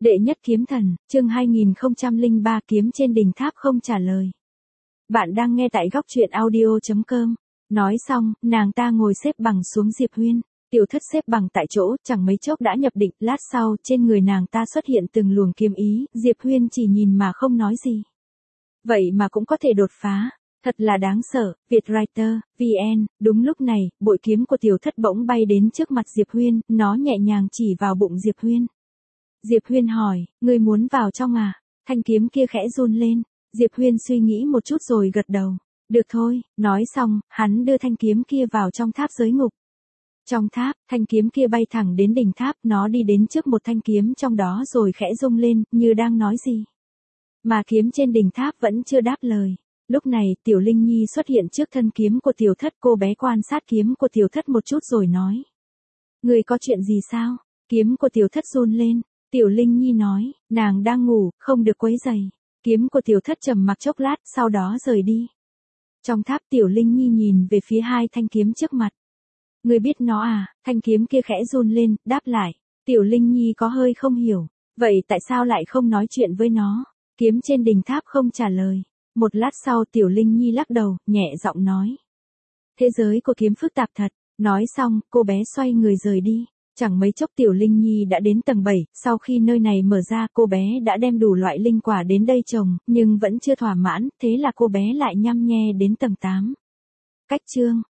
Đệ nhất kiếm thần, chương 2003 kiếm trên đỉnh tháp không trả lời. Bạn đang nghe tại góc truyện audio.com. Nói xong, nàng ta ngồi xếp bằng xuống Diệp Huyên. Tiểu Thất xếp bằng tại chỗ, chẳng mấy chốc đã nhập định, lát sau, trên người nàng ta xuất hiện từng luồng kiếm ý, Diệp Huyên chỉ nhìn mà không nói gì. Vậy mà cũng có thể đột phá, thật là đáng sợ. Vietwriter, VN, đúng lúc này, bội kiếm của Tiểu Thất bỗng bay đến trước mặt Diệp Huyên, nó nhẹ nhàng chỉ vào bụng Diệp Huyên. Diệp Huyên hỏi, ngươi muốn vào trong à? Thanh kiếm kia khẽ run lên. Diệp Huyên suy nghĩ một chút rồi gật đầu. Được thôi, nói xong, hắn đưa thanh kiếm kia vào trong tháp giới ngục. Trong tháp, thanh kiếm kia bay thẳng đến đỉnh tháp, nó đi đến trước một thanh kiếm trong đó rồi khẽ rung lên, như đang nói gì. Mà kiếm trên đỉnh tháp vẫn chưa đáp lời. Lúc này, Tiểu Linh Nhi xuất hiện trước thân kiếm của Tiểu Thất, cô bé quan sát kiếm của Tiểu Thất một chút rồi nói. Người có chuyện gì sao? Kiếm của Tiểu Thất run lên. Tiểu Linh Nhi nói, nàng đang ngủ, không được quấy rầy. Kiếm của Tiểu Thất trầm mặc chốc lát, sau đó rời đi. Trong tháp Tiểu Linh Nhi nhìn về phía hai thanh kiếm trước mặt. Người biết nó à? Thanh kiếm kia khẽ run lên, đáp lại. Tiểu Linh Nhi có hơi không hiểu. Vậy tại sao lại không nói chuyện với nó? Kiếm trên đỉnh tháp không trả lời. Một lát sau Tiểu Linh Nhi lắc đầu, nhẹ giọng nói. Thế giới của kiếm phức tạp thật. Nói xong, cô bé xoay người rời đi. Chẳng mấy chốc Tiểu Linh Nhi đã đến tầng 7, sau khi nơi này mở ra cô bé đã đem đủ loại linh quả đến đây trồng, nhưng vẫn chưa thỏa mãn, thế là cô bé lại nhăm nhe đến tầng 8. Cách chương